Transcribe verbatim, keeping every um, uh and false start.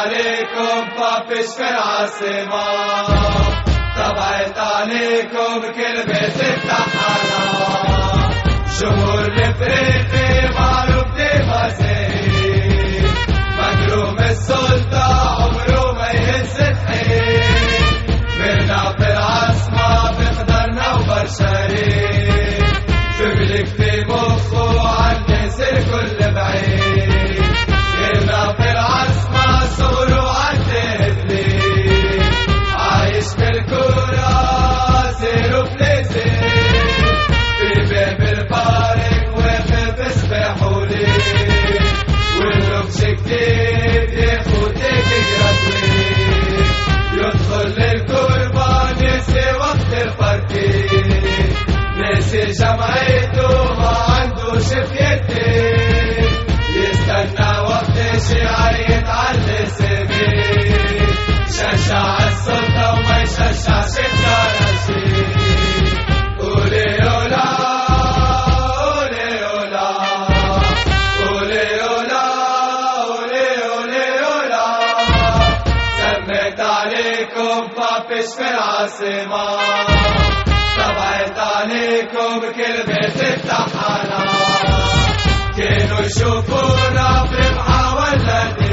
عليكم طفش في العاصمة، طبعت عليكم كل بيت التحرى، جمهور الافريقي معروف بمزايد، مجروم السلطة عمره ما يهز الحيل، مرنا في العاصمة بقدرنا وبرشرين، فبلك في مخه عالناس الكل بعيد، غيرنا في العاصمة صغره عالتهدلين، عايش في الكورة زيرو بليزين، في باب البارك واقف سباحولين، والرمش كتير ياخدك جراتوين، يدخل للكوربة نسي وقت الباركين، نسي جمعيته ما عندوش في يدين، يستنى وقت الشيعة يتعلي سبيل، شجع السلطة وما يشجعش الكراشي، قولي أولا قولي أولا قولي أولا قولي قولي أولا، سميت عليكم طفش في العاصمة، طبعت عليكم كل بيت التحرى، كانوا يشوفونا في محاولة